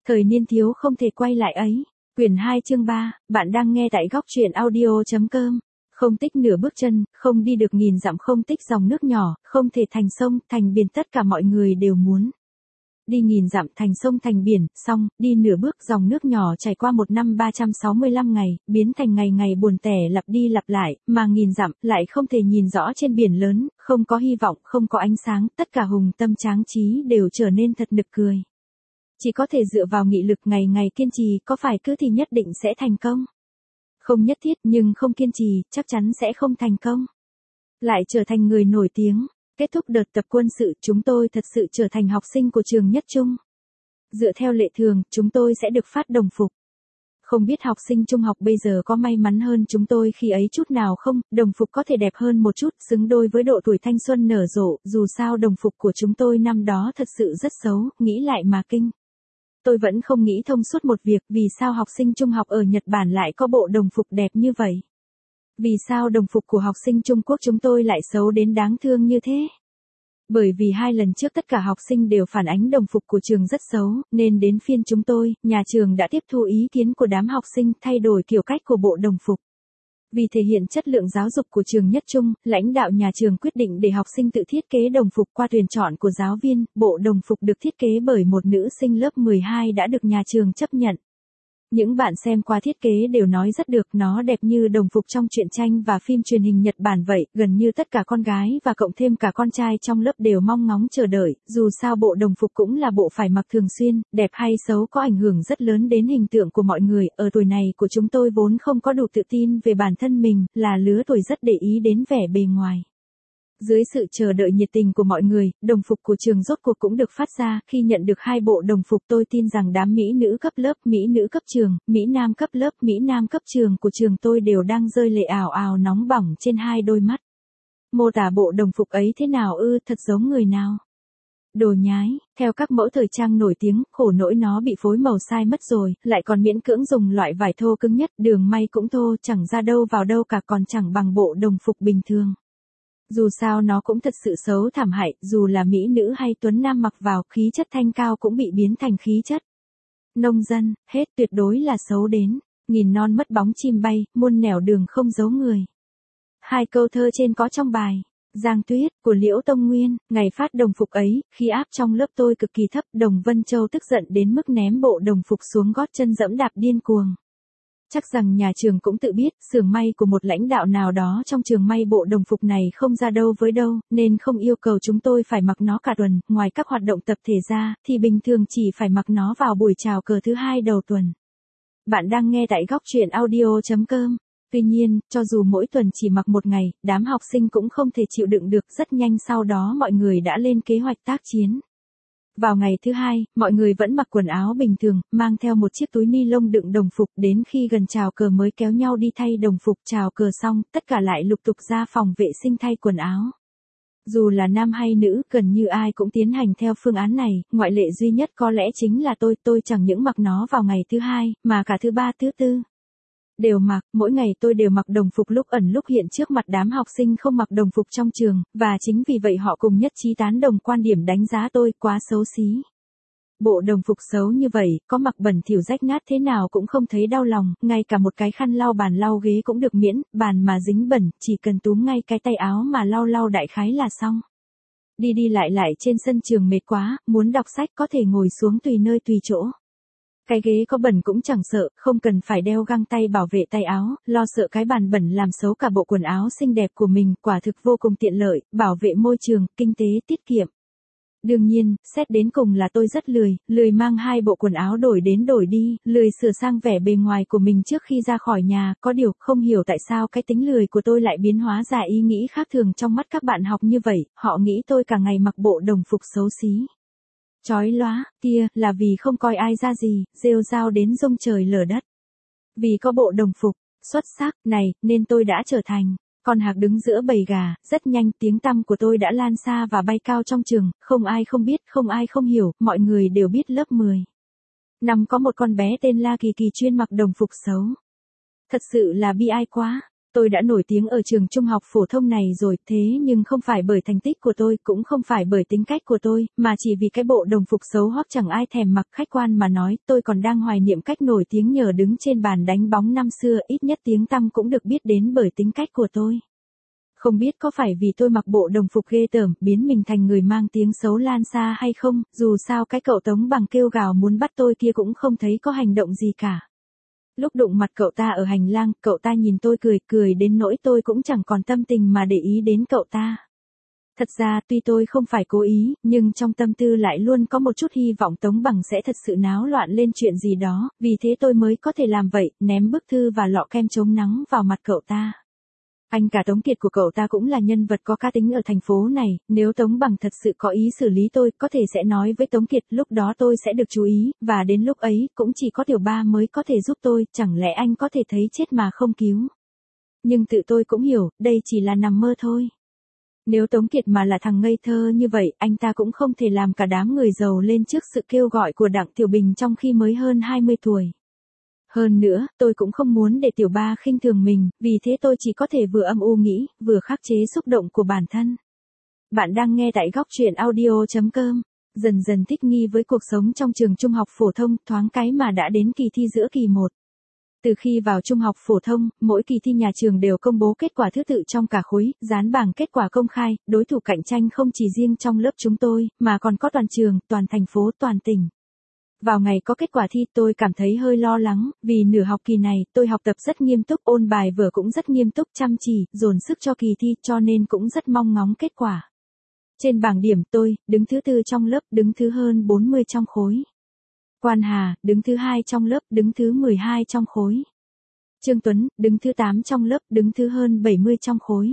Thời niên thiếu không thể quay lại ấy. Quyển 2 chương 3, bạn đang nghe tại góc truyện audio.com. Không tích nửa bước chân, không đi được nghìn dặm, không tích dòng nước nhỏ, không thể thành sông, thành biển, tất cả mọi người đều muốn. Đi nghìn dặm, thành sông, thành biển, xong, đi nửa bước dòng nước nhỏ trải qua một năm 365 ngày, biến thành ngày ngày buồn tẻ lặp đi lặp lại, mà nghìn dặm lại không thể nhìn rõ trên biển lớn, không có hy vọng, không có ánh sáng, tất cả hùng tâm tráng trí đều trở nên thật nực cười. Chỉ có thể dựa vào nghị lực ngày ngày kiên trì, có phải cứ thì nhất định sẽ thành công? Không nhất thiết, nhưng không kiên trì, chắc chắn sẽ không thành công. Lại trở thành người nổi tiếng. Kết thúc đợt tập quân sự, chúng tôi thật sự trở thành học sinh của trường Nhất Trung. Dựa theo lệ thường, chúng tôi sẽ được phát đồng phục. Không biết học sinh trung học bây giờ có may mắn hơn chúng tôi khi ấy chút nào không, đồng phục có thể đẹp hơn một chút, xứng đôi với độ tuổi thanh xuân nở rộ, dù sao đồng phục của chúng tôi năm đó thật sự rất xấu, nghĩ lại mà kinh. Tôi vẫn không nghĩ thông suốt một việc, vì sao học sinh trung học ở Nhật Bản lại có bộ đồng phục đẹp như vậy? Vì sao đồng phục của học sinh Trung Quốc chúng tôi lại xấu đến đáng thương như thế? Bởi vì 2 lần trước tất cả học sinh đều phản ánh đồng phục của trường rất xấu, nên đến phiên chúng tôi, nhà trường đã tiếp thu ý kiến của đám học sinh thay đổi kiểu cách của bộ đồng phục. Vì thể hiện chất lượng giáo dục của trường Nhất Trung, lãnh đạo nhà trường quyết định để học sinh tự thiết kế đồng phục qua tuyển chọn của giáo viên, bộ đồng phục được thiết kế bởi một nữ sinh lớp 12 đã được nhà trường chấp nhận. Những bạn xem qua thiết kế đều nói rất được, nó đẹp như đồng phục trong truyện tranh và phim truyền hình Nhật Bản vậy, gần như tất cả con gái và cộng thêm cả con trai trong lớp đều mong ngóng chờ đợi, dù sao bộ đồng phục cũng là bộ phải mặc thường xuyên, đẹp hay xấu có ảnh hưởng rất lớn đến hình tượng của mọi người, ở tuổi này của chúng tôi vốn không có đủ tự tin về bản thân mình, là lứa tuổi rất để ý đến vẻ bề ngoài. Dưới sự chờ đợi nhiệt tình của mọi người, đồng phục của trường rốt cuộc cũng được phát ra, khi nhận được 2 bộ đồng phục tôi tin rằng đám mỹ nữ cấp lớp, mỹ nữ cấp trường, mỹ nam cấp lớp, mỹ nam cấp trường của trường tôi đều đang rơi lệ ào ào nóng bỏng trên 2 đôi mắt. Mô tả bộ đồng phục ấy thế nào ư, thật giống người nào? Đồ nhái, theo các mẫu thời trang nổi tiếng, khổ nỗi nó bị phối màu sai mất rồi, lại còn miễn cưỡng dùng loại vải thô cứng nhất, đường may cũng thô, chẳng ra đâu vào đâu cả, còn chẳng bằng bộ đồng phục bình thường. Dù sao nó cũng thật sự xấu thảm hại, dù là mỹ nữ hay tuấn nam mặc vào, khí chất thanh cao cũng bị biến thành khí chất nông dân, hết, tuyệt đối là xấu đến, nghìn non mất bóng chim bay, muôn nẻo đường không giấu người. 2 câu thơ trên có trong bài Giang Tuyết của Liễu Tông Nguyên. Ngày phát đồng phục ấy, khí áp trong lớp tôi cực kỳ thấp, Đồng Vân Châu tức giận đến mức ném bộ đồng phục xuống gót chân dẫm đạp điên cuồng. Chắc rằng nhà trường cũng tự biết, xưởng may của một lãnh đạo nào đó trong trường may bộ đồng phục này không ra đâu với đâu, nên không yêu cầu chúng tôi phải mặc nó cả tuần, ngoài các hoạt động tập thể ra, thì bình thường chỉ phải mặc nó vào buổi chào cờ thứ 2 đầu tuần. Bạn đang nghe tại góc truyện audio.com. Tuy nhiên, cho dù mỗi tuần chỉ mặc một ngày, đám học sinh cũng không thể chịu đựng được, rất nhanh sau đó mọi người đã lên kế hoạch tác chiến. Vào ngày thứ 2, mọi người vẫn mặc quần áo bình thường, mang theo một chiếc túi ni lông đựng đồng phục, đến khi gần chào cờ mới kéo nhau đi thay đồng phục, chào cờ xong, tất cả lại lục tục ra phòng vệ sinh thay quần áo. Dù là nam hay nữ, gần như ai cũng tiến hành theo phương án này, ngoại lệ duy nhất có lẽ chính là tôi chẳng những mặc nó vào ngày thứ 2, mà cả thứ 3 thứ 4. Đều mặc, mỗi ngày tôi đều mặc đồng phục lúc ẩn lúc hiện trước mặt đám học sinh không mặc đồng phục trong trường, và chính vì vậy họ cùng nhất trí tán đồng quan điểm đánh giá tôi quá xấu xí. Bộ đồng phục xấu như vậy, có mặc bẩn thỉu rách nát thế nào cũng không thấy đau lòng, ngay cả một cái khăn lau bàn lau ghế cũng được miễn, bàn mà dính bẩn, chỉ cần túm ngay cái tay áo mà lau đại khái là xong. Đi đi lại trên sân trường mệt quá, muốn đọc sách có thể ngồi xuống tùy nơi tùy chỗ. Cái ghế có bẩn cũng chẳng sợ, không cần phải đeo găng tay bảo vệ tay áo, lo sợ cái bàn bẩn làm xấu cả bộ quần áo xinh đẹp của mình, quả thực vô cùng tiện lợi, bảo vệ môi trường, kinh tế, tiết kiệm. Đương nhiên, xét đến cùng là tôi rất lười mang 2 bộ quần áo đổi đến đổi đi, lười sửa sang vẻ bề ngoài của mình trước khi ra khỏi nhà, có điều không hiểu tại sao cái tính lười của tôi lại biến hóa ra ý nghĩ khác thường trong mắt các bạn học như vậy, họ nghĩ tôi cả ngày mặc bộ đồng phục xấu xí. Chói lóa, kia, là vì không coi ai ra gì, rêu rao đến rông trời lở đất. Vì có bộ đồng phục xuất sắc này, nên tôi đã trở thành con hạc đứng giữa bầy gà, rất nhanh tiếng tăm của tôi đã lan xa và bay cao trong trường, không ai không biết, không ai không hiểu, mọi người đều biết lớp 10. Năm có một con bé tên La Kỳ Kỳ chuyên mặc đồng phục xấu. Thật sự là bi ai quá. Tôi đã nổi tiếng ở trường trung học phổ thông này rồi, thế nhưng không phải bởi thành tích của tôi, cũng không phải bởi tính cách của tôi, mà chỉ vì cái bộ đồng phục xấu hoắc chẳng ai thèm mặc. Khách quan mà nói, tôi còn đang hoài niệm cách nổi tiếng nhờ đứng trên bàn đánh bóng năm xưa, ít nhất tiếng tăm cũng được biết đến bởi tính cách của tôi. Không biết có phải vì tôi mặc bộ đồng phục ghê tởm, biến mình thành người mang tiếng xấu lan xa hay không, dù sao cái cậu Tống Bằng kêu gào muốn bắt tôi kia cũng không thấy có hành động gì cả. Lúc đụng mặt cậu ta ở hành lang, cậu ta nhìn tôi cười đến nỗi tôi cũng chẳng còn tâm tình mà để ý đến cậu ta. Thật ra tuy tôi không phải cố ý, nhưng trong tâm tư lại luôn có một chút hy vọng Tống Bằng sẽ thật sự náo loạn lên chuyện gì đó, vì thế tôi mới có thể làm vậy, ném bức thư và lọ kem chống nắng vào mặt cậu ta. Anh cả Tống Kiệt của cậu ta cũng là nhân vật có cá tính ở thành phố này, nếu Tống Bằng thật sự có ý xử lý tôi, có thể sẽ nói với Tống Kiệt, lúc đó tôi sẽ được chú ý, và đến lúc ấy, cũng chỉ có Tiểu Ba mới có thể giúp tôi, chẳng lẽ anh có thể thấy chết mà không cứu. Nhưng tự tôi cũng hiểu, đây chỉ là nằm mơ thôi. Nếu Tống Kiệt mà là thằng ngây thơ như vậy, anh ta cũng không thể làm cả đám người giàu lên trước sự kêu gọi của Đặng Tiểu Bình trong khi mới hơn 20 tuổi. Hơn nữa, tôi cũng không muốn để Tiểu Ba khinh thường mình, vì thế tôi chỉ có thể vừa âm u nghĩ, vừa khắc chế xúc động của bản thân. Bạn đang nghe tại góc truyện audio.com. Dần dần thích nghi với cuộc sống trong trường trung học phổ thông, thoáng cái mà đã đến kỳ thi giữa kỳ 1. Từ khi vào trung học phổ thông, mỗi kỳ thi nhà trường đều công bố kết quả thứ tự trong cả khối, dán bảng kết quả công khai, đối thủ cạnh tranh không chỉ riêng trong lớp chúng tôi, mà còn có toàn trường, toàn thành phố, toàn tỉnh. Vào ngày có kết quả thi tôi cảm thấy hơi lo lắng, vì nửa học kỳ này tôi học tập rất nghiêm túc, ôn bài vở cũng rất nghiêm túc chăm chỉ, dồn sức cho kỳ thi cho nên cũng rất mong ngóng kết quả. Trên bảng điểm tôi, đứng thứ 4 trong lớp, đứng thứ hơn 40 trong khối. Quan Hà, đứng thứ 2 trong lớp, đứng thứ 12 trong khối. Trương Tuấn, đứng thứ 8 trong lớp, đứng thứ hơn 70 trong khối.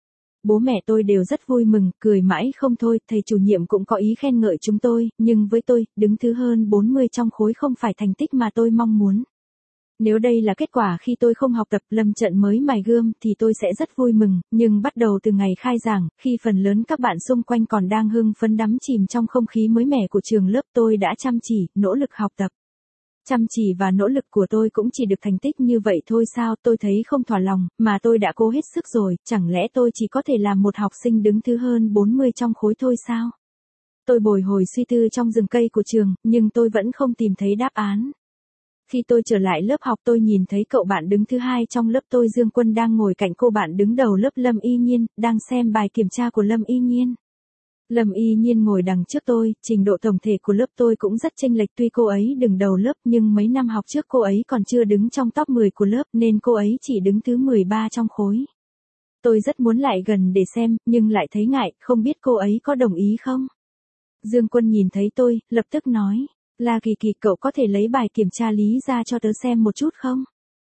Bố mẹ tôi đều rất vui mừng, cười mãi không thôi, thầy chủ nhiệm cũng có ý khen ngợi chúng tôi, nhưng với tôi, đứng thứ hơn 40 trong khối không phải thành tích mà tôi mong muốn. Nếu đây là kết quả khi tôi không học tập lâm trận mới mài gươm thì tôi sẽ rất vui mừng, nhưng bắt đầu từ ngày khai giảng, khi phần lớn các bạn xung quanh còn đang hưng phấn đắm chìm trong không khí mới mẻ của trường lớp tôi đã chăm chỉ, nỗ lực học tập. Chăm chỉ và nỗ lực của tôi cũng chỉ được thành tích như vậy thôi sao, tôi thấy không thỏa lòng, mà tôi đã cố hết sức rồi, chẳng lẽ tôi chỉ có thể làm một học sinh đứng thứ hơn 40 trong khối thôi sao? Tôi bồi hồi suy tư trong rừng cây của trường, nhưng tôi vẫn không tìm thấy đáp án. Khi tôi trở lại lớp học tôi nhìn thấy cậu bạn đứng thứ 2 trong lớp tôi Dương Quân đang ngồi cạnh cô bạn đứng đầu lớp Lâm Y Nhiên, đang xem bài kiểm tra của Lâm Y Nhiên. Lâm Y Nhiên ngồi đằng trước tôi, trình độ tổng thể của lớp tôi cũng rất chênh lệch tuy cô ấy đứng đầu lớp nhưng mấy năm học trước cô ấy còn chưa đứng trong top 10 của lớp nên cô ấy chỉ đứng thứ 13 trong khối. Tôi rất muốn lại gần để xem, nhưng lại thấy ngại, không biết cô ấy có đồng ý không? Dương Quân nhìn thấy tôi, lập tức nói, La Kỳ Kỳ cậu có thể lấy bài kiểm tra lý ra cho tớ xem một chút không?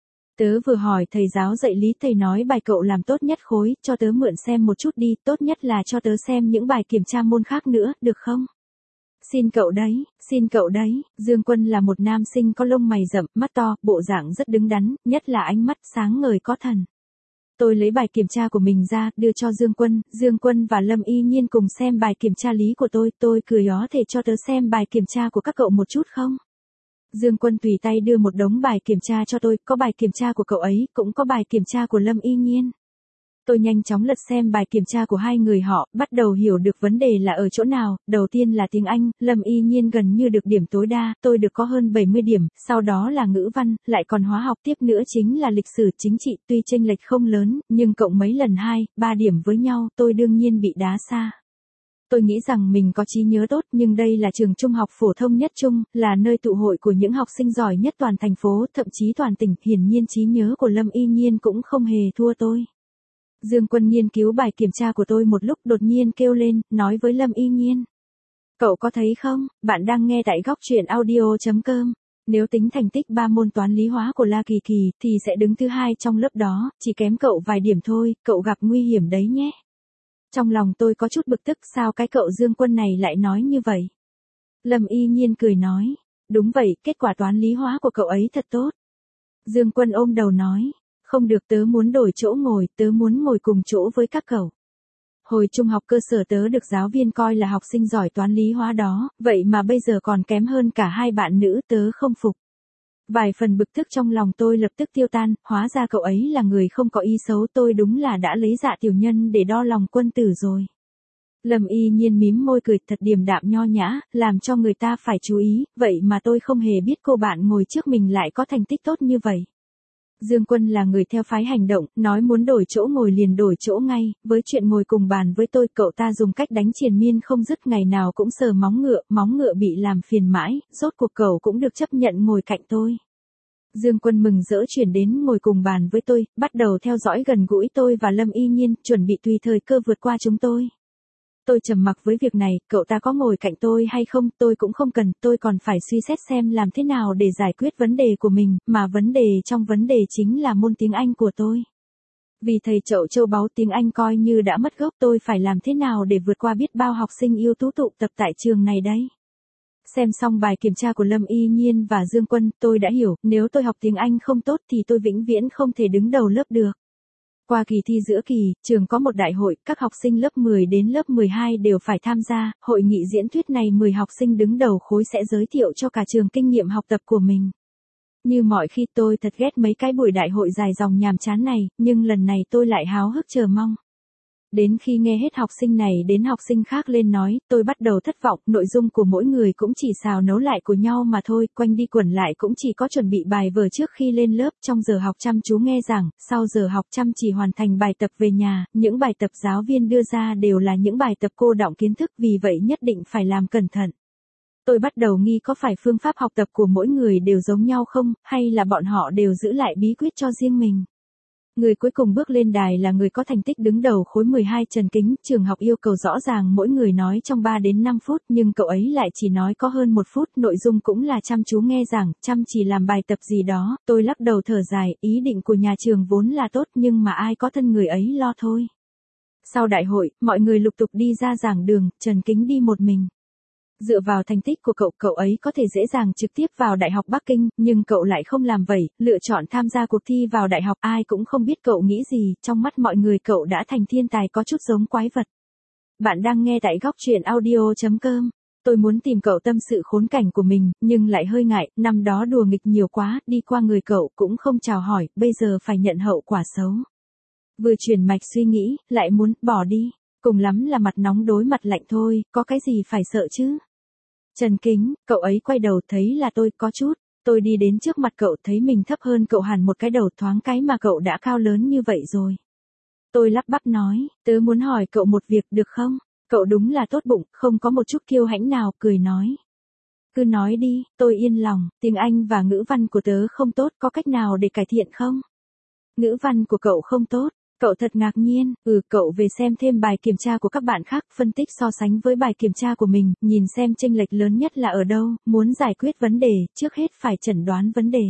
Tớ vừa hỏi thầy giáo dạy lý, thầy nói bài cậu làm tốt nhất khối, cho tớ mượn xem một chút đi, tốt nhất là cho tớ xem những bài kiểm tra môn khác nữa, được không? Xin cậu đấy, Dương Quân là một nam sinh có lông mày rậm, mắt to, bộ dạng rất đứng đắn, nhất là ánh mắt sáng ngời có thần. Tôi lấy bài kiểm tra của mình ra, đưa cho Dương Quân và Lâm Y Nhiên cùng xem bài kiểm tra lý của tôi cười ó thể cho tớ xem bài kiểm tra của các cậu một chút không? Dương Quân tùy tay đưa một đống bài kiểm tra cho tôi, có bài kiểm tra của cậu ấy, cũng có bài kiểm tra của Lâm Y Nhiên. Tôi nhanh chóng lật xem bài kiểm tra của hai người họ, bắt đầu hiểu được vấn đề là ở chỗ nào, đầu tiên là tiếng Anh, Lâm Y Nhiên gần như được điểm tối đa, tôi được có hơn 70 điểm, sau đó là ngữ văn, lại còn hóa học tiếp nữa chính là lịch sử chính trị, tuy chênh lệch không lớn, nhưng cộng mấy lần 2, 3 điểm với nhau, tôi đương nhiên bị đá xa. Tôi nghĩ rằng mình có trí nhớ tốt nhưng đây là trường trung học phổ thông nhất trung, là nơi tụ hội của những học sinh giỏi nhất toàn thành phố, thậm chí toàn tỉnh, hiển nhiên trí nhớ của Lâm Y Nhiên cũng không hề thua tôi. Dương Quân nghiên cứu bài kiểm tra của tôi một lúc đột nhiên kêu lên, nói với Lâm Y Nhiên. Cậu có thấy không, bạn đang nghe tại góc truyện audio.com. Nếu tính thành tích 3 môn toán lý hóa của La Kỳ Kỳ thì sẽ đứng thứ 2 trong lớp đó, chỉ kém cậu vài điểm thôi, cậu gặp nguy hiểm đấy nhé. Trong lòng tôi có chút bực tức sao cái cậu Dương Quân này lại nói như vậy. Lâm Y Nhiên cười nói, đúng vậy, kết quả toán lý hóa của cậu ấy thật tốt. Dương Quân ôm đầu nói, không được, tớ muốn đổi chỗ ngồi, tớ muốn ngồi cùng chỗ với các cậu. Hồi trung học cơ sở tớ được giáo viên coi là học sinh giỏi toán lý hóa đó, vậy mà bây giờ còn kém hơn cả hai bạn nữ, tớ không phục. Vài phần bực tức trong lòng tôi lập tức tiêu tan, hóa ra cậu ấy là người không có ý xấu, tôi đúng là đã lấy dạ tiểu nhân để đo lòng quân tử rồi. Lâm Y Nhiên mím môi cười thật điềm đạm nho nhã, làm cho người ta phải chú ý, vậy mà tôi không hề biết cô bạn ngồi trước mình lại có thành tích tốt như vậy. Dương Quân là người theo phái hành động, nói muốn đổi chỗ ngồi liền đổi chỗ ngay, với chuyện ngồi cùng bàn với tôi cậu ta dùng cách đánh triền miên không dứt, ngày nào cũng sờ móng ngựa bị làm phiền mãi, rốt cuộc cậu cũng được chấp nhận ngồi cạnh tôi. Dương Quân mừng rỡ chuyển đến ngồi cùng bàn với tôi, bắt đầu theo dõi gần gũi tôi và Lâm Y Nhiên, chuẩn bị tùy thời cơ vượt qua chúng tôi. Tôi trầm mặc với việc này, cậu ta có ngồi cạnh tôi hay không, tôi cũng không cần, tôi còn phải suy xét xem làm thế nào để giải quyết vấn đề của mình, mà vấn đề trong vấn đề chính là môn tiếng Anh của tôi. Vì thầy chậu châu báu tiếng Anh coi như đã mất gốc, tôi phải làm thế nào để vượt qua biết bao học sinh ưu tú tụ tập tại trường này đấy. Xem xong bài kiểm tra của Lâm Y Nhiên và Dương Quân, tôi đã hiểu, nếu tôi học tiếng Anh không tốt thì tôi vĩnh viễn không thể đứng đầu lớp được. Qua kỳ thi giữa kỳ, trường có một đại hội, các học sinh lớp 10 đến lớp 12 đều phải tham gia, hội nghị diễn thuyết này 10 học sinh đứng đầu khối sẽ giới thiệu cho cả trường kinh nghiệm học tập của mình. Như mọi khi tôi thật ghét mấy cái buổi đại hội dài dòng nhàm chán này, nhưng lần này tôi lại háo hức chờ mong. Đến khi nghe hết học sinh này đến học sinh khác lên nói, tôi bắt đầu thất vọng, nội dung của mỗi người cũng chỉ xào nấu lại của nhau mà thôi, quanh đi quẩn lại cũng chỉ có chuẩn bị bài vở trước khi lên lớp, trong giờ học chăm chú nghe giảng, sau giờ học chăm chỉ hoàn thành bài tập về nhà, những bài tập giáo viên đưa ra đều là những bài tập cô đọng kiến thức, vì vậy nhất định phải làm cẩn thận. Tôi bắt đầu nghi có phải phương pháp học tập của mỗi người đều giống nhau không, hay là bọn họ đều giữ lại bí quyết cho riêng mình. Người cuối cùng bước lên đài là người có thành tích đứng đầu khối 12 Trần Kính, trường học yêu cầu rõ ràng mỗi người nói trong 3 đến 5 phút, nhưng cậu ấy lại chỉ nói có hơn 1 phút, nội dung cũng là chăm chú nghe giảng, chăm chỉ làm bài tập gì đó, tôi lắc đầu thở dài, ý định của nhà trường vốn là tốt nhưng mà ai có thân người ấy lo thôi. Sau đại hội, mọi người lục tục đi ra giảng đường, Trần Kính đi một mình. Dựa vào thành tích của cậu ấy có thể dễ dàng trực tiếp vào Đại học Bắc Kinh, nhưng cậu lại không làm vậy, lựa chọn tham gia cuộc thi vào đại học, ai cũng không biết cậu nghĩ gì, trong mắt mọi người cậu đã thành thiên tài có chút giống quái vật. Bạn đang nghe tại góc truyện audio.com. Tôi muốn tìm cậu tâm sự khốn cảnh của mình, nhưng lại hơi ngại, năm đó đùa nghịch nhiều quá, đi qua người cậu cũng không chào hỏi, bây giờ phải nhận hậu quả xấu. Vừa chuyển mạch suy nghĩ, lại muốn bỏ đi. Cùng lắm là mặt nóng đối mặt lạnh thôi, có cái gì phải sợ chứ? Trần Kính, cậu ấy quay đầu thấy là tôi, có chút. Tôi đi đến trước mặt cậu thấy mình thấp hơn cậu hẳn một cái đầu, thoáng cái mà cậu đã cao lớn như vậy rồi. Tôi lắp bắp nói, tớ muốn hỏi cậu một việc được không? Cậu đúng là tốt bụng, không có một chút kiêu hãnh nào, cười nói. Cứ nói đi, tôi yên lòng, tiếng Anh và ngữ văn của tớ không tốt, có cách nào để cải thiện không? Ngữ văn của cậu không tốt. Cậu thật ngạc nhiên, cậu về xem thêm bài kiểm tra của các bạn khác, phân tích so sánh với bài kiểm tra của mình, nhìn xem chênh lệch lớn nhất là ở đâu, muốn giải quyết vấn đề, trước hết phải chẩn đoán vấn đề.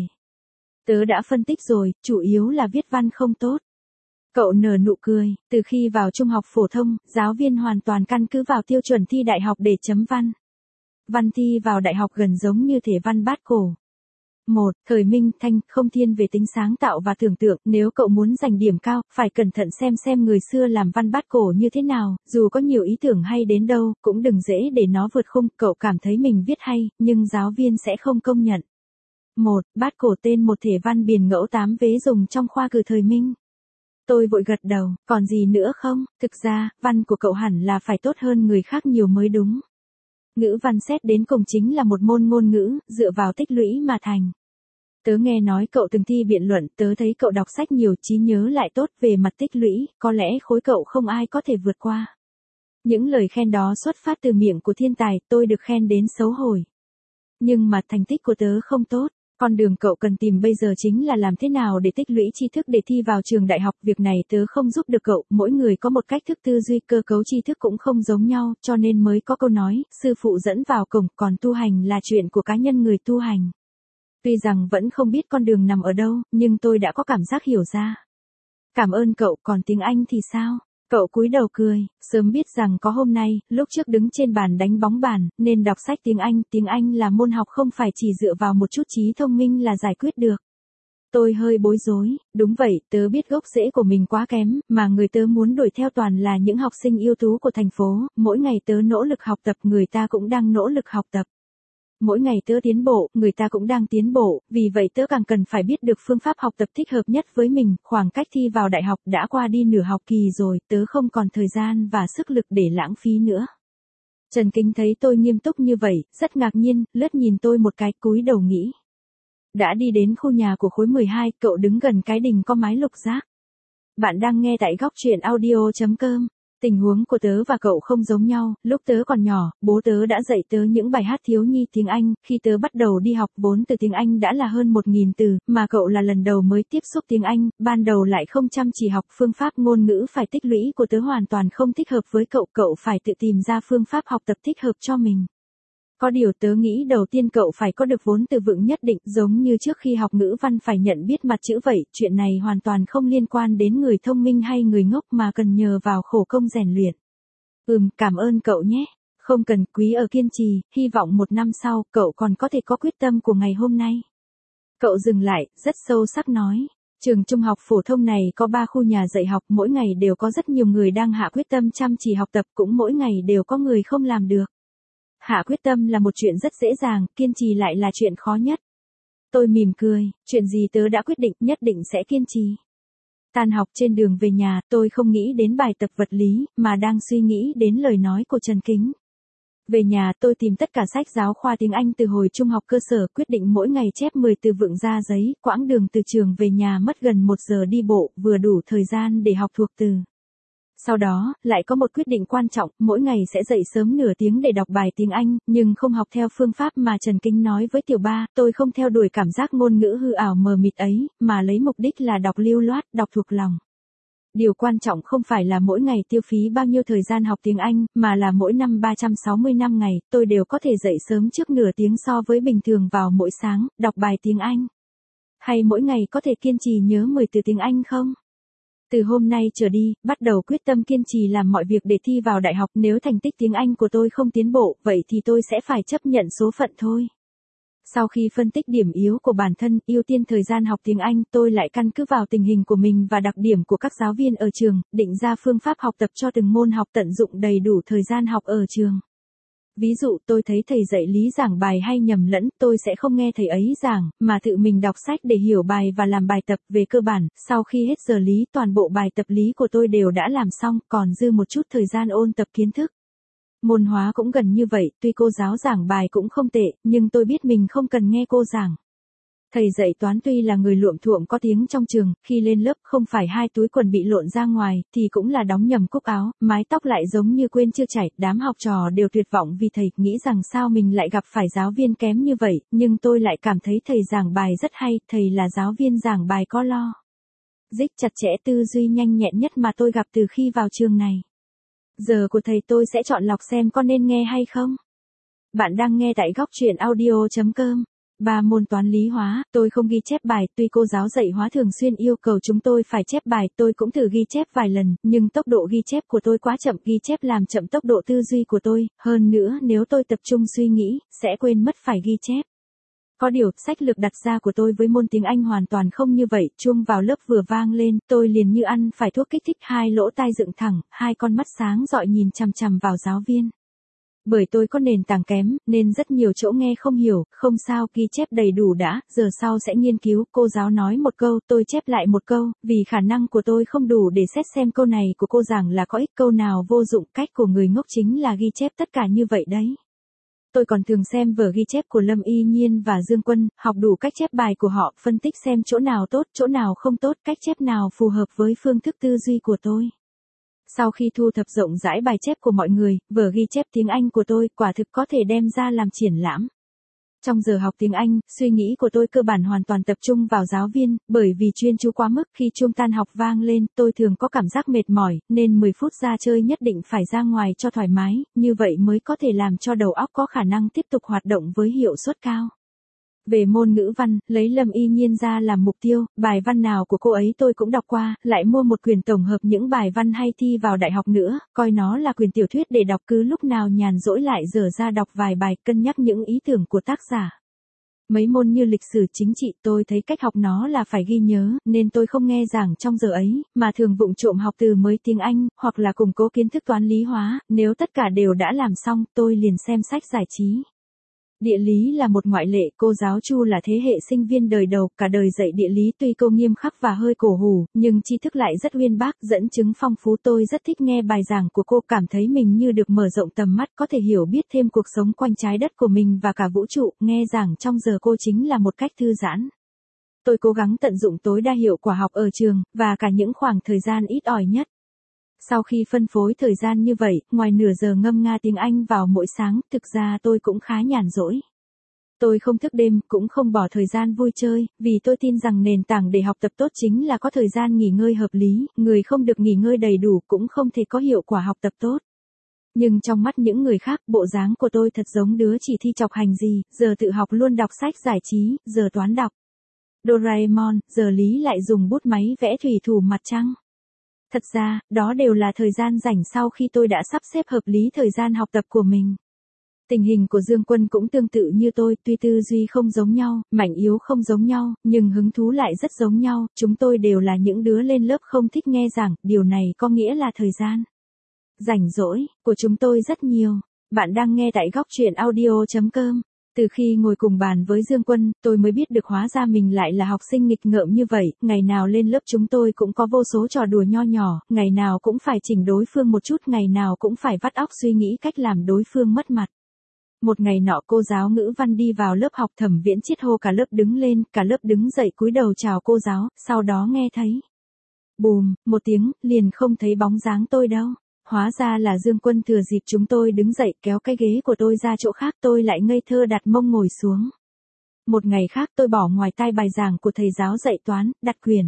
Tớ đã phân tích rồi, chủ yếu là viết văn không tốt. Cậu nở nụ cười, từ khi vào trung học phổ thông, giáo viên hoàn toàn căn cứ vào tiêu chuẩn thi đại học để chấm văn. Văn thi vào đại học gần giống như thể văn bát cổ. 1. Thời Minh Thanh, không thiên về tính sáng tạo và tưởng tượng, nếu cậu muốn giành điểm cao, phải cẩn thận xem người xưa làm văn bát cổ như thế nào, dù có nhiều ý tưởng hay đến đâu, cũng đừng dễ để nó vượt khung, cậu cảm thấy mình viết hay, nhưng giáo viên sẽ không công nhận. 1. Bát cổ tên một thể văn biền ngẫu 8 vế dùng trong khoa cử thời Minh. Tôi vội gật đầu, còn gì nữa không, thực ra, văn của cậu hẳn là phải tốt hơn người khác nhiều mới đúng. Ngữ văn xét đến cùng chính là một môn ngôn ngữ, dựa vào tích lũy mà thành. Tớ nghe nói cậu từng thi biện luận, tớ thấy cậu đọc sách nhiều, trí nhớ lại tốt, về mặt tích lũy, có lẽ khối cậu không ai có thể vượt qua. Những lời khen đó xuất phát từ miệng của thiên tài, tôi được khen đến xấu hổ. Nhưng mà thành tích của tớ không tốt. Con đường cậu cần tìm bây giờ chính là làm thế nào để tích lũy tri thức để thi vào trường đại học, việc này tớ không giúp được cậu, mỗi người có một cách thức tư duy, cơ cấu tri thức cũng không giống nhau, cho nên mới có câu nói, sư phụ dẫn vào cổng, còn tu hành là chuyện của cá nhân người tu hành. Tuy rằng vẫn không biết con đường nằm ở đâu, nhưng tôi đã có cảm giác hiểu ra. Cảm ơn cậu, còn tiếng Anh thì sao? Cậu cúi đầu cười, sớm biết rằng có hôm nay, lúc trước đứng trên bàn đánh bóng bàn, nên đọc sách tiếng Anh là môn học không phải chỉ dựa vào một chút trí thông minh là giải quyết được. Tôi hơi bối rối, đúng vậy, tớ biết gốc rễ của mình quá kém, mà người tớ muốn đuổi theo toàn là những học sinh ưu tú của thành phố, mỗi ngày tớ nỗ lực học tập, người ta cũng đang nỗ lực học tập. mỗi ngày tớ tiến bộ, người ta cũng đang tiến bộ, vì vậy tớ càng cần phải biết được phương pháp học tập thích hợp nhất với mình, khoảng cách thi vào đại học đã qua đi nửa học kỳ rồi, tớ không còn thời gian và sức lực để lãng phí nữa. Trần Kính thấy tôi nghiêm túc như vậy, rất ngạc nhiên, lướt nhìn tôi một cái, cúi đầu nghĩ. Đã đi đến khu nhà của khối 12, cậu đứng gần cái đình có mái lục giác. Bạn đang nghe tại góc truyện audio.com. Tình huống của tớ và cậu không giống nhau, lúc tớ còn nhỏ, bố tớ đã dạy tớ những bài hát thiếu nhi tiếng Anh, khi tớ bắt đầu đi học vốn từ tiếng Anh đã là hơn 1.000 từ, mà cậu là lần đầu mới tiếp xúc tiếng Anh, ban đầu lại không chăm chỉ học phương pháp ngôn ngữ phải tích lũy của tớ hoàn toàn không thích hợp với cậu, cậu phải tự tìm ra phương pháp học tập thích hợp cho mình. Có điều tớ nghĩ đầu tiên cậu phải có được vốn từ vựng nhất định, giống như trước khi học ngữ văn phải nhận biết mặt chữ vậy, chuyện này hoàn toàn không liên quan đến người thông minh hay người ngốc mà cần nhờ vào khổ công rèn luyện. Cảm ơn cậu nhé. Không cần, quý ở kiên trì, hy vọng 1 năm sau, cậu còn có thể có quyết tâm của ngày hôm nay. Cậu dừng lại, rất sâu sắc nói. Trường trung học phổ thông này có 3 khu nhà dạy học, mỗi ngày đều có rất nhiều người đang hạ quyết tâm chăm chỉ học tập, cũng mỗi ngày đều có người không làm được. Hạ quyết tâm là một chuyện rất dễ dàng, kiên trì lại là chuyện khó nhất. Tôi mỉm cười, chuyện gì tớ đã quyết định, nhất định sẽ kiên trì. Tan học trên đường về nhà, tôi không nghĩ đến bài tập vật lý, mà đang suy nghĩ đến lời nói của Trần Kính. Về nhà tôi tìm tất cả sách giáo khoa tiếng Anh từ hồi trung học cơ sở, quyết định mỗi ngày chép 10 từ vựng ra giấy, quãng đường từ trường về nhà mất gần 1 giờ đi bộ, vừa đủ thời gian để học thuộc từ. Sau đó, lại có một quyết định quan trọng, mỗi ngày sẽ dậy sớm nửa tiếng để đọc bài tiếng Anh, nhưng không học theo phương pháp mà Trần Kính nói với Tiểu Ba, tôi không theo đuổi cảm giác ngôn ngữ hư ảo mờ mịt ấy, mà lấy mục đích là đọc lưu loát, đọc thuộc lòng. Điều quan trọng không phải là mỗi ngày tiêu phí bao nhiêu thời gian học tiếng Anh, mà là mỗi năm 365 ngày, tôi đều có thể dậy sớm trước nửa tiếng so với bình thường vào mỗi sáng, đọc bài tiếng Anh. Hay mỗi ngày có thể kiên trì nhớ 10 từ tiếng Anh không? Từ hôm nay trở đi, bắt đầu quyết tâm kiên trì làm mọi việc để thi vào đại học, nếu thành tích tiếng Anh của tôi không tiến bộ, vậy thì tôi sẽ phải chấp nhận số phận thôi. Sau khi phân tích điểm yếu của bản thân, ưu tiên thời gian học tiếng Anh, tôi lại căn cứ vào tình hình của mình và đặc điểm của các giáo viên ở trường, định ra phương pháp học tập cho từng môn học tận dụng đầy đủ thời gian học ở trường. Ví dụ tôi thấy thầy dạy lý giảng bài hay nhầm lẫn, tôi sẽ không nghe thầy ấy giảng, mà tự mình đọc sách để hiểu bài và làm bài tập. Về cơ bản, sau khi hết giờ lý toàn bộ bài tập lý của tôi đều đã làm xong, còn dư một chút thời gian ôn tập kiến thức. Môn hóa cũng gần như vậy, tuy cô giáo giảng bài cũng không tệ, nhưng tôi biết mình không cần nghe cô giảng. Thầy dạy toán tuy là người luộm thuộm có tiếng trong trường, khi lên lớp không phải 2 túi quần bị lộn ra ngoài, thì cũng là đóng nhầm cúc áo, mái tóc lại giống như quên chưa chải, đám học trò đều tuyệt vọng vì thầy, nghĩ rằng sao mình lại gặp phải giáo viên kém như vậy, nhưng tôi lại cảm thấy thầy giảng bài rất hay, thầy là giáo viên giảng bài có lo. Dích chặt chẽ, tư duy nhanh nhẹn nhất mà tôi gặp từ khi vào trường này. Giờ của thầy tôi sẽ chọn lọc xem có nên nghe hay không. Bạn đang nghe tại góc truyện audio.com. 3 môn toán lý hóa, tôi không ghi chép bài, tuy cô giáo dạy hóa thường xuyên yêu cầu chúng tôi phải chép bài, tôi cũng thử ghi chép vài lần, nhưng tốc độ ghi chép của tôi quá chậm, ghi chép làm chậm tốc độ tư duy của tôi, hơn nữa nếu tôi tập trung suy nghĩ, sẽ quên mất phải ghi chép. Có điều, sách lược đặt ra của tôi với môn tiếng Anh hoàn toàn không như vậy, chuông vào lớp vừa vang lên, tôi liền như ăn phải thuốc kích thích, 2 lỗ tai dựng thẳng, 2 con mắt sáng rọi nhìn chằm chằm vào giáo viên. Bởi tôi có nền tảng kém, nên rất nhiều chỗ nghe không hiểu, không sao, ghi chép đầy đủ đã, giờ sau sẽ nghiên cứu, cô giáo nói một câu, tôi chép lại một câu, vì khả năng của tôi không đủ để xét xem câu này của cô giảng là có ích, câu nào vô dụng, cách của người ngốc chính là ghi chép tất cả như vậy đấy. Tôi còn thường xem vở ghi chép của Lâm Y Nhiên và Dương Quân, học đủ cách chép bài của họ, phân tích xem chỗ nào tốt, chỗ nào không tốt, cách chép nào phù hợp với phương thức tư duy của tôi. Sau khi thu thập rộng rãi bài chép của mọi người, vở ghi chép tiếng Anh của tôi quả thực có thể đem ra làm triển lãm. Trong giờ học tiếng Anh, suy nghĩ của tôi cơ bản hoàn toàn tập trung vào giáo viên, bởi vì chuyên chú quá mức, khi chuông tan học vang lên, tôi thường có cảm giác mệt mỏi, nên 10 phút ra chơi nhất định phải ra ngoài cho thoải mái, như vậy mới có thể làm cho đầu óc có khả năng tiếp tục hoạt động với hiệu suất cao. Về môn ngữ văn, lấy Lâm Y Nhiên ra làm mục tiêu, bài văn nào của cô ấy tôi cũng đọc qua, lại mua một quyển tổng hợp những bài văn hay thi vào đại học nữa, coi nó là quyển tiểu thuyết để đọc, cứ lúc nào nhàn rỗi lại dở ra đọc vài bài, cân nhắc những ý tưởng của tác giả. Mấy môn như lịch sử, chính trị, tôi thấy cách học nó là phải ghi nhớ, nên tôi không nghe giảng trong giờ ấy, mà thường vụng trộm học từ mới tiếng Anh, hoặc là củng cố kiến thức toán lý hóa, nếu tất cả đều đã làm xong, tôi liền xem sách giải trí. Địa lý là một ngoại lệ, cô giáo Chu là thế hệ sinh viên đời đầu, cả đời dạy địa lý tuy cô nghiêm khắc và hơi cổ hủ, nhưng tri thức lại rất uyên bác, dẫn chứng phong phú. Tôi rất thích nghe bài giảng của cô, cảm thấy mình như được mở rộng tầm mắt, có thể hiểu biết thêm cuộc sống quanh trái đất của mình và cả vũ trụ. Nghe giảng trong giờ cô chính là một cách thư giãn. Tôi cố gắng tận dụng tối đa hiệu quả học ở trường, và cả những khoảng thời gian ít ỏi nhất. Sau khi phân phối thời gian như vậy, ngoài nửa giờ ngâm nga tiếng Anh vào mỗi sáng, thực ra tôi cũng khá nhàn rỗi. Tôi không thức đêm, cũng không bỏ thời gian vui chơi, vì tôi tin rằng nền tảng để học tập tốt chính là có thời gian nghỉ ngơi hợp lý, người không được nghỉ ngơi đầy đủ cũng không thể có hiệu quả học tập tốt. Nhưng trong mắt những người khác, bộ dáng của tôi thật giống đứa chỉ thi chọc hành gì, giờ tự học luôn đọc sách giải trí, giờ toán đọc Doraemon, giờ Lý lại dùng bút máy vẽ thủy thủ mặt trăng. Thật ra, đó đều là thời gian rảnh sau khi tôi đã sắp xếp hợp lý thời gian học tập của mình. Tình hình của Dương Quân cũng tương tự như tôi, tuy tư duy không giống nhau, mạnh yếu không giống nhau, nhưng hứng thú lại rất giống nhau. Chúng tôi đều là những đứa lên lớp không thích nghe giảng, điều này có nghĩa là thời gian rảnh rỗi của chúng tôi rất nhiều. Bạn đang nghe tại góc truyện audio.com. Từ khi ngồi cùng bàn với Dương Quân, tôi mới biết được hóa ra mình lại là học sinh nghịch ngợm như vậy, ngày nào lên lớp chúng tôi cũng có vô số trò đùa nho nhỏ, ngày nào cũng phải chỉnh đối phương một chút, ngày nào cũng phải vắt óc suy nghĩ cách làm đối phương mất mặt. Một ngày nọ cô giáo ngữ văn đi vào lớp học, Thẩm Viễn Chiết hô cả lớp đứng lên, cả lớp đứng dậy cúi đầu chào cô giáo, sau đó nghe thấy bùm, một tiếng, liền không thấy bóng dáng tôi đâu. Hóa ra là Dương Quân thừa dịp chúng tôi đứng dậy kéo cái ghế của tôi ra chỗ khác, tôi lại ngây thơ đặt mông ngồi xuống. Một ngày khác tôi bỏ ngoài tai bài giảng của thầy giáo dạy toán, đặt quyển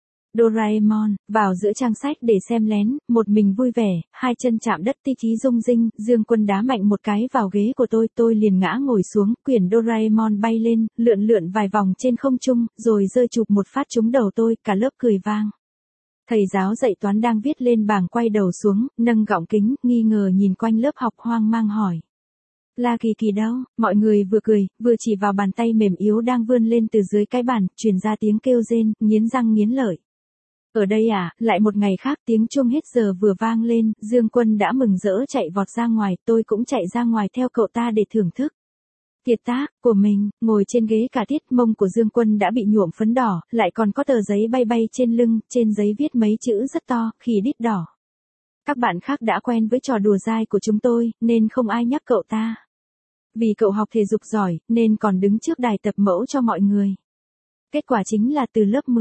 Doraemon vào giữa trang sách để xem lén, một mình vui vẻ, hai chân chạm đất tí chí rung rinh. Dương Quân đá mạnh một cái vào ghế của tôi liền ngã ngồi xuống, quyển Doraemon bay lên, lượn lượn vài vòng trên không trung, rồi rơi chụp một phát trúng đầu tôi, cả lớp cười vang. Thầy giáo dạy toán đang viết lên bảng quay đầu xuống, nâng gọng kính, nghi ngờ nhìn quanh lớp học, hoang mang hỏi. La Kỳ Kỳ đâu? Mọi người vừa cười, vừa chỉ vào bàn tay mềm yếu đang vươn lên từ dưới cái bàn, truyền ra tiếng kêu rên, nghiến răng nghiến lợi. Ở đây à? Lại một ngày khác, tiếng chuông hết giờ vừa vang lên, Dương Quân đã mừng rỡ chạy vọt ra ngoài, tôi cũng chạy ra ngoài theo cậu ta để thưởng thức kiệt tác của mình. Ngồi trên ghế cả tiết, mông của Dương Quân đã bị nhuộm phấn đỏ, lại còn có tờ giấy bay bay trên lưng, trên giấy viết mấy chữ rất to, khỉ đít đỏ. Các bạn khác đã quen với trò đùa dai của chúng tôi, nên không ai nhắc cậu ta. Vì cậu học thể dục giỏi, nên còn đứng trước đài tập mẫu cho mọi người. Kết quả chính là từ lớp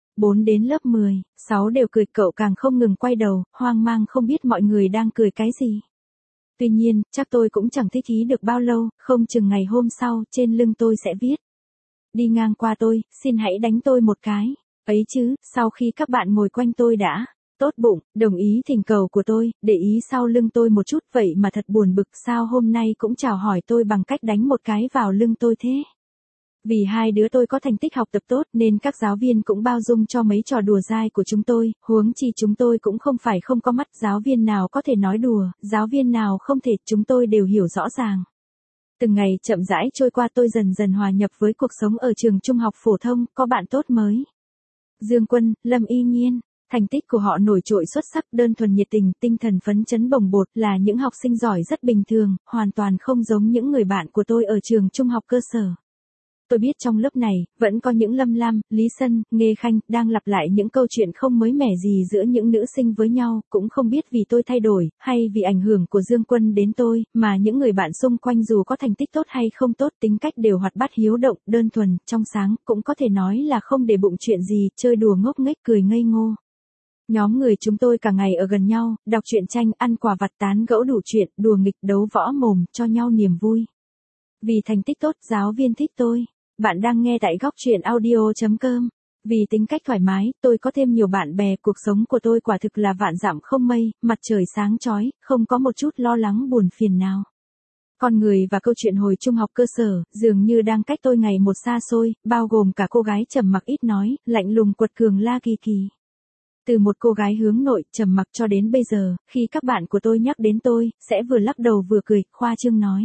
4 đến lớp 6 đều cười, cậu càng không ngừng quay đầu, hoang mang không biết mọi người đang cười cái gì. Tuy nhiên, chắc tôi cũng chẳng thích ý được bao lâu, không chừng ngày hôm sau, trên lưng tôi sẽ viết. Đi ngang qua tôi, xin hãy đánh tôi một cái. Ấy chứ, sau khi các bạn ngồi quanh tôi đã tốt bụng, đồng ý thỉnh cầu của tôi, để ý sau lưng tôi một chút, vậy mà thật buồn bực, sao hôm nay cũng chào hỏi tôi bằng cách đánh một cái vào lưng tôi thế. Vì hai đứa tôi có thành tích học tập tốt nên các giáo viên cũng bao dung cho mấy trò đùa dai của chúng tôi, huống chi chúng tôi cũng không phải không có mắt, giáo viên nào có thể nói đùa, giáo viên nào không thể, chúng tôi đều hiểu rõ ràng. Từng ngày chậm rãi trôi qua, tôi dần dần hòa nhập với cuộc sống ở trường trung học phổ thông, có bạn tốt mới. Dương Quân, Lâm Y Nhiên, thành tích của họ nổi trội xuất sắc, đơn thuần nhiệt tình, tinh thần phấn chấn bồng bột, là những học sinh giỏi rất bình thường, hoàn toàn không giống những người bạn của tôi ở trường trung học cơ sở. Tôi biết trong lớp này, vẫn có những Lâm Lam, Lý Sân, Nghê Khanh, đang lặp lại những câu chuyện không mới mẻ gì giữa những nữ sinh với nhau, cũng không biết vì tôi thay đổi, hay vì ảnh hưởng của Dương Quân đến tôi, mà những người bạn xung quanh dù có thành tích tốt hay không tốt, tính cách đều hoạt bát hiếu động, đơn thuần, trong sáng, cũng có thể nói là không để bụng chuyện gì, chơi đùa ngốc nghếch cười ngây ngô. Nhóm người chúng tôi cả ngày ở gần nhau, đọc truyện tranh, ăn quà vặt, tán gẫu đủ chuyện, đùa nghịch, đấu võ mồm, cho nhau niềm vui. Vì thành tích tốt, giáo viên thích tôi. Bạn đang nghe tại góc truyện audio.com. Vì tính cách thoải mái, tôi có thêm nhiều bạn bè, cuộc sống của tôi quả thực là vạn dặm không mây, mặt trời sáng chói, không có một chút lo lắng buồn phiền nào. Con người và câu chuyện hồi trung học cơ sở, dường như đang cách tôi ngày một xa xôi, bao gồm cả cô gái trầm mặc ít nói, lạnh lùng quật cường La Kỳ Kỳ. Từ một cô gái hướng nội, trầm mặc cho đến bây giờ, khi các bạn của tôi nhắc đến tôi, sẽ vừa lắc đầu vừa cười, khoa trương nói.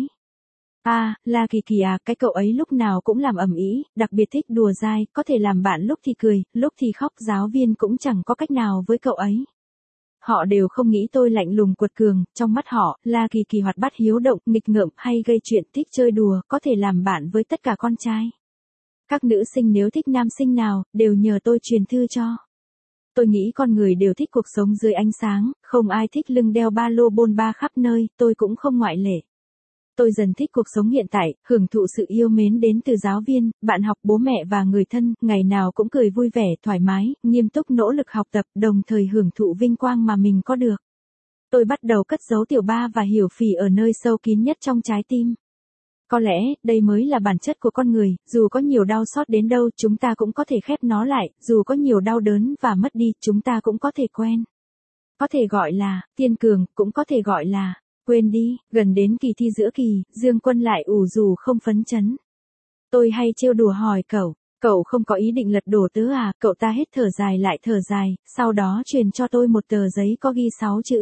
La Kỳ Kỳ à, cái cậu ấy lúc nào cũng làm ầm ĩ, đặc biệt thích đùa dai, có thể làm bạn lúc thì cười, lúc thì khóc, giáo viên cũng chẳng có cách nào với cậu ấy. Họ đều không nghĩ tôi lạnh lùng quật cường, trong mắt họ, La Kỳ Kỳ hoạt bát hiếu động, nghịch ngợm hay gây chuyện thích chơi đùa, có thể làm bạn với tất cả con trai. Các nữ sinh nếu thích nam sinh nào, đều nhờ tôi truyền thư cho. Tôi nghĩ con người đều thích cuộc sống dưới ánh sáng, không ai thích lưng đeo ba lô bôn ba khắp nơi, tôi cũng không ngoại lệ. Tôi dần thích cuộc sống hiện tại, hưởng thụ sự yêu mến đến từ giáo viên, bạn học, bố mẹ và người thân, ngày nào cũng cười vui vẻ, thoải mái, nghiêm túc nỗ lực học tập, đồng thời hưởng thụ vinh quang mà mình có được. Tôi bắt đầu cất giấu tiểu ba và hiểu phỉ ở nơi sâu kín nhất trong trái tim. Có lẽ, đây mới là bản chất của con người, dù có nhiều đau xót đến đâu, chúng ta cũng có thể khép nó lại, dù có nhiều đau đớn và mất đi, chúng ta cũng có thể quen. Có thể gọi là, kiên cường, cũng có thể gọi là, quên đi. Gần đến kỳ thi giữa kỳ, Dương Quân lại ủ rũ không phấn chấn. Tôi hay trêu đùa hỏi cậu không có ý định lật đổ tớ à, cậu ta hết thở dài lại thở dài, sau đó truyền cho tôi một tờ giấy có ghi 6 chữ.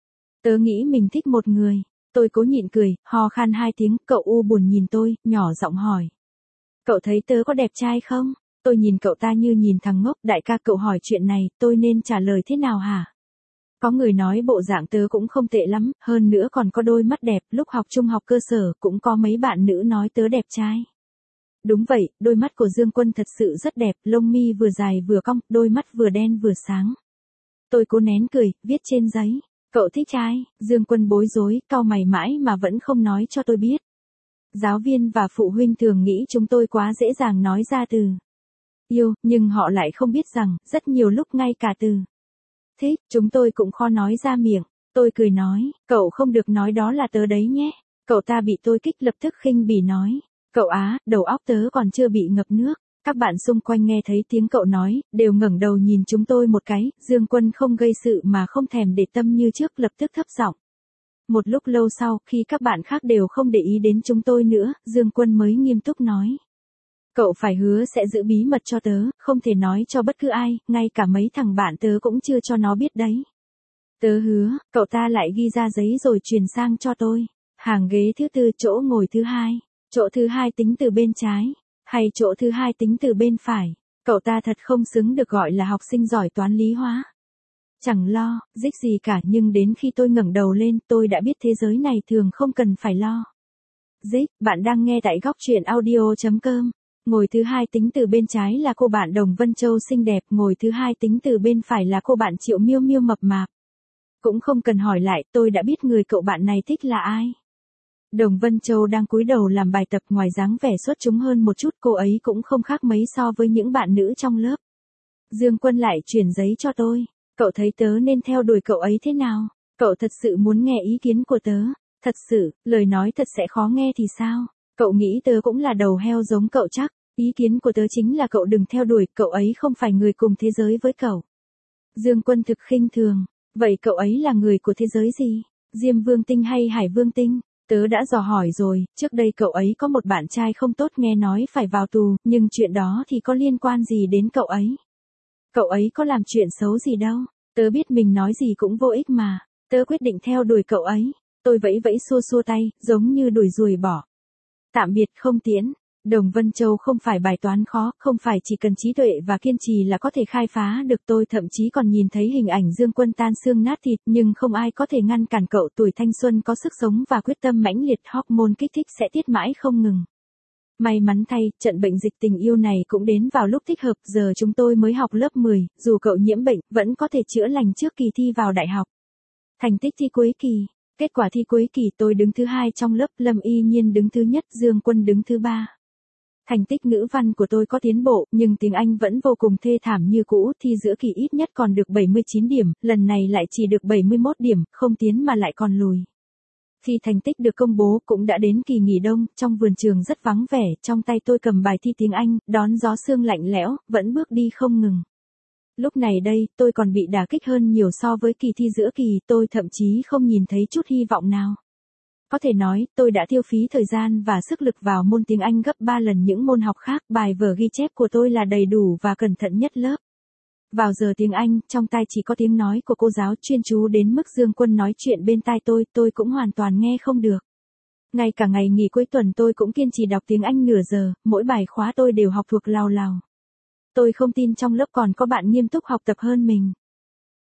Tớ nghĩ mình thích một người. Tôi cố nhịn cười, ho khan 2 tiếng, cậu u buồn nhìn tôi, nhỏ giọng hỏi. Cậu thấy tớ có đẹp trai không? Tôi nhìn cậu ta như nhìn thằng ngốc, đại ca cậu hỏi chuyện này, tôi nên trả lời thế nào hả? Có người nói bộ dạng tớ cũng không tệ lắm, hơn nữa còn có đôi mắt đẹp, lúc học trung học cơ sở cũng có mấy bạn nữ nói tớ đẹp trai. Đúng vậy, đôi mắt của Dương Quân thật sự rất đẹp, lông mi vừa dài vừa cong, đôi mắt vừa đen vừa sáng. Tôi cố nén cười, viết trên giấy. Cậu thích trai, Dương Quân bối rối, cau mày mãi mà vẫn không nói cho tôi biết. Giáo viên và phụ huynh thường nghĩ chúng tôi quá dễ dàng nói ra từ yêu, nhưng họ lại không biết rằng, rất nhiều lúc ngay cả từ thích, chúng tôi cũng khó nói ra miệng. Tôi cười nói, cậu không được nói đó là tớ đấy nhé. Cậu ta bị tôi kích lập tức khinh bỉ nói, cậu á, đầu óc tớ còn chưa bị ngập nước. Các bạn xung quanh nghe thấy tiếng cậu nói, đều ngẩng đầu nhìn chúng tôi một cái, Dương Quân không gây sự mà không thèm để tâm như trước, lập tức thấp giọng. Một lúc lâu sau, khi các bạn khác đều không để ý đến chúng tôi nữa, Dương Quân mới nghiêm túc nói. Cậu phải hứa sẽ giữ bí mật cho tớ, không thể nói cho bất cứ ai, ngay cả mấy thằng bạn tớ cũng chưa cho nó biết đấy. Tớ hứa, cậu ta lại ghi ra giấy rồi truyền sang cho tôi. Hàng ghế thứ 4, chỗ ngồi thứ 2. Chỗ thứ 2 tính từ bên trái. Hay chỗ thứ 2 tính từ bên phải. Cậu ta thật không xứng được gọi là học sinh giỏi toán lý hóa. Chẳng lo, dích gì cả, nhưng đến khi tôi ngẩng đầu lên, tôi đã biết thế giới này thường không cần phải lo. Dích, bạn đang nghe tại góc truyện audio.com. Ngồi thứ 2 tính từ bên trái là cô bạn Đồng Vân Châu xinh đẹp, ngồi thứ 2 tính từ bên phải là cô bạn Triệu Miêu Miêu mập mạp. Cũng không cần hỏi lại, tôi đã biết người cậu bạn này thích là ai. Đồng Vân Châu đang cúi đầu làm bài tập, ngoài dáng vẻ xuất chúng hơn một chút, cô ấy cũng không khác mấy so với những bạn nữ trong lớp. Dương Quân lại chuyển giấy cho tôi. Cậu thấy tớ nên theo đuổi cậu ấy thế nào? Cậu thật sự muốn nghe ý kiến của tớ? Thật sự, lời nói thật sẽ khó nghe thì sao? Cậu nghĩ tớ cũng là đầu heo giống cậu chắc? Ý kiến của tớ chính là cậu đừng theo đuổi, cậu ấy không phải người cùng thế giới với cậu. Dương Quân thực khinh thường. Vậy cậu ấy là người của thế giới gì? Diêm Vương Tinh hay Hải Vương Tinh? Tớ đã dò hỏi rồi, trước đây cậu ấy có một bạn trai không tốt nghe nói phải vào tù, nhưng chuyện đó thì có liên quan gì đến cậu ấy? Cậu ấy có làm chuyện xấu gì đâu, tớ biết mình nói gì cũng vô ích mà, tớ quyết định theo đuổi cậu ấy. Tôi vẫy vẫy xua xua tay, giống như đuổi ruồi bỏ. Tạm biệt không tiễn. Đồng Vân Châu không phải bài toán khó, không phải chỉ cần trí tuệ và kiên trì là có thể khai phá được. Tôi thậm chí còn nhìn thấy hình ảnh Dương Quân tan xương nát thịt, nhưng không ai có thể ngăn cản cậu. Tuổi thanh xuân có sức sống và quyết tâm mãnh liệt, hormone kích thích sẽ tiết mãi không ngừng. May mắn thay, trận bệnh dịch tình yêu này cũng đến vào lúc thích hợp, giờ chúng tôi mới học lớp 10, dù cậu nhiễm bệnh, vẫn có thể chữa lành trước kỳ thi vào đại học. Thành tích thi cuối kỳ. Kết quả thi cuối kỳ tôi đứng thứ 2 trong lớp, Lâm Y Nhiên đứng thứ nhất, Dương Quân đứng thứ 3. Thành tích ngữ văn của tôi có tiến bộ, nhưng tiếng Anh vẫn vô cùng thê thảm như cũ, thi giữa kỳ ít nhất còn được 79 điểm, lần này lại chỉ được 71 điểm, không tiến mà lại còn lùi. Khi thành tích được công bố cũng đã đến kỳ nghỉ đông, trong vườn trường rất vắng vẻ, trong tay tôi cầm bài thi tiếng Anh, đón gió sương lạnh lẽo, vẫn bước đi không ngừng. Lúc này đây, tôi còn bị đả kích hơn nhiều so với kỳ thi giữa kỳ, tôi thậm chí không nhìn thấy chút hy vọng nào. Có thể nói, tôi đã tiêu phí thời gian và sức lực vào môn tiếng Anh gấp 3 lần những môn học khác, bài vở ghi chép của tôi là đầy đủ và cẩn thận nhất lớp. Vào giờ tiếng Anh, trong tai chỉ có tiếng nói của cô giáo chuyên chú đến mức Dương Quân nói chuyện bên tai tôi cũng hoàn toàn nghe không được. Ngay cả ngày nghỉ cuối tuần tôi cũng kiên trì đọc tiếng Anh nửa giờ, mỗi bài khóa tôi đều học thuộc lào lào. Tôi không tin trong lớp còn có bạn nghiêm túc học tập hơn mình.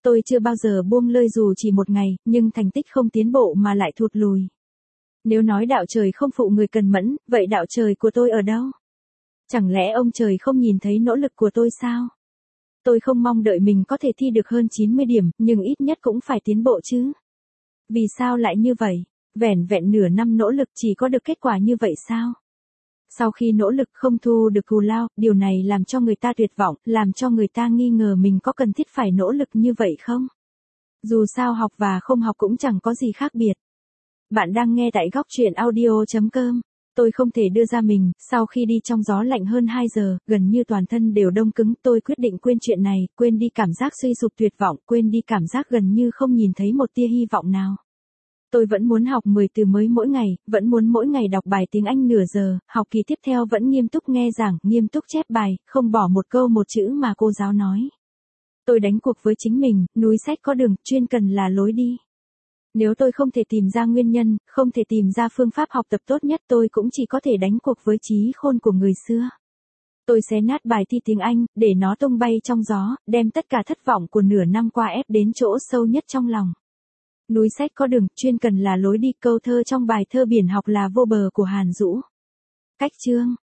Tôi chưa bao giờ buông lơi dù chỉ một ngày, nhưng thành tích không tiến bộ mà lại thụt lùi. Nếu nói đạo trời không phụ người cần mẫn, vậy đạo trời của tôi ở đâu? Chẳng lẽ ông trời không nhìn thấy nỗ lực của tôi sao? Tôi không mong đợi mình có thể thi được hơn 90 điểm, nhưng ít nhất cũng phải tiến bộ chứ. Vì sao lại như vậy? Vẻn vẹn nửa năm nỗ lực chỉ có được kết quả như vậy sao? Sau khi nỗ lực không thu được cù lao, điều này làm cho người ta tuyệt vọng, làm cho người ta nghi ngờ mình có cần thiết phải nỗ lực như vậy không? Dù sao học và không học cũng chẳng có gì khác biệt. Bạn đang nghe tại góc truyện audio.com. Tôi không thể đưa ra mình, sau khi đi trong gió lạnh hơn 2 giờ, gần như toàn thân đều đông cứng, tôi quyết định quên chuyện này, quên đi cảm giác suy sụp tuyệt vọng, quên đi cảm giác gần như không nhìn thấy một tia hy vọng nào. Tôi vẫn muốn học 10 từ mới mỗi ngày, vẫn muốn mỗi ngày đọc bài tiếng Anh nửa giờ, học kỳ tiếp theo vẫn nghiêm túc nghe giảng, nghiêm túc chép bài, không bỏ một câu một chữ mà cô giáo nói. Tôi đánh cuộc với chính mình, núi sách có đường, chuyên cần là lối đi. Nếu tôi không thể tìm ra nguyên nhân, không thể tìm ra phương pháp học tập tốt nhất, tôi cũng chỉ có thể đánh cuộc với trí khôn của người xưa. Tôi xé nát bài thi tiếng Anh, để nó tung bay trong gió, đem tất cả thất vọng của nửa năm qua ép đến chỗ sâu nhất trong lòng. Núi sách có đường, chuyên cần là lối đi, câu thơ trong bài thơ Biển học là vô bờ của Hàn Dũ. Cách chương,